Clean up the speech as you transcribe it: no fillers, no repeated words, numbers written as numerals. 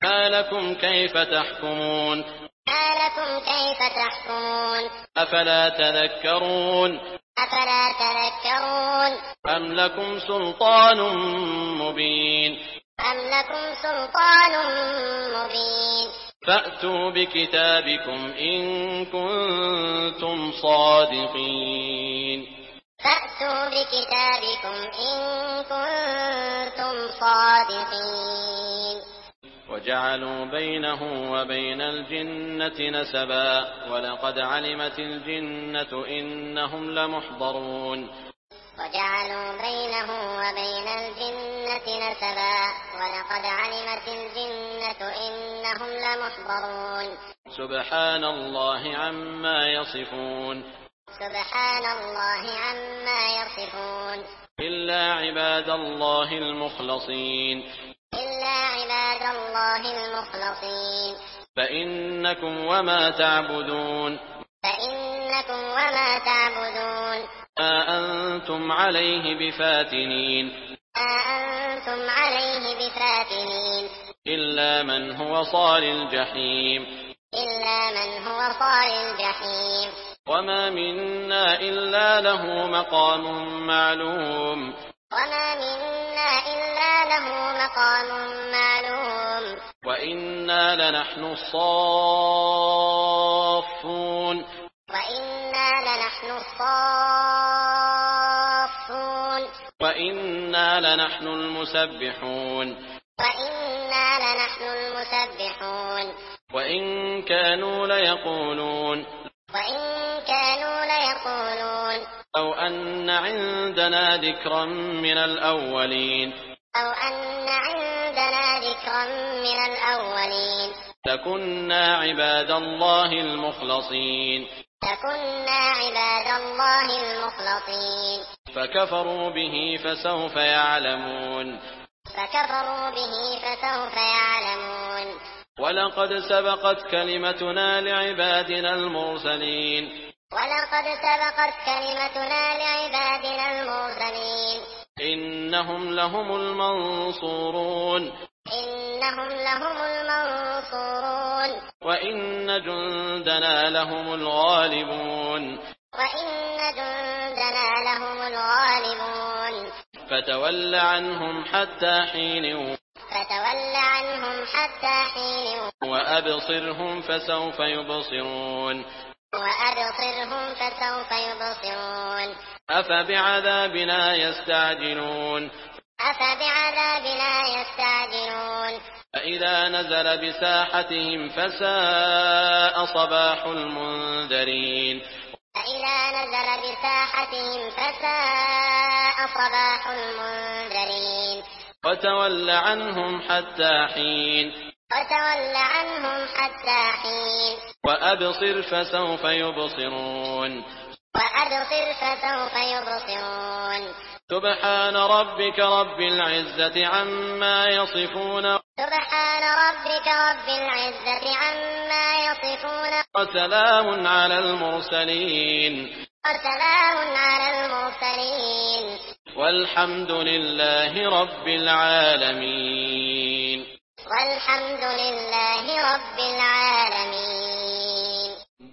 ما لكم كيف تحكمون أفلا تذكرون أم لكم سلطان مبين فأتوا بكتابكم إن كنتم صادقين وجعلوا بينه وبين الجنة نسبا ولقد علمت الجنة إنهم لمحضرون سبحان الله عما يصفون إلا عباد الله المخلصين فإنكم وما تعبدون ما أنتم عليه بفاتنين إلا من هو صال الجحيم وما منا إلا له مقام معلوم وإنا لنحن الصافون وإنا لنحن المسبحون وإن كانوا ليقولون لو أن عندنا ذكرا من الأولين لكنا عباد الله المخلصين فكفروا به فسوف يعلمون ولقد سبقت كلمتنا لعبادنا المرسلين إنهم لهم المنصورون وإن جندنا لهم الغالبون فتول عنهم حتى حين وأبصرهم فسوف يبصرون أفبعذابنا يستعجلون فإذا نزل بساحتهم فساء صباح المنذرين وتول عنهم حتى حين وأبصر فسوف يبصرون سبحان ربك رب العزة عما يصفون وسلام على المرسلين والحمد لله رب العالمين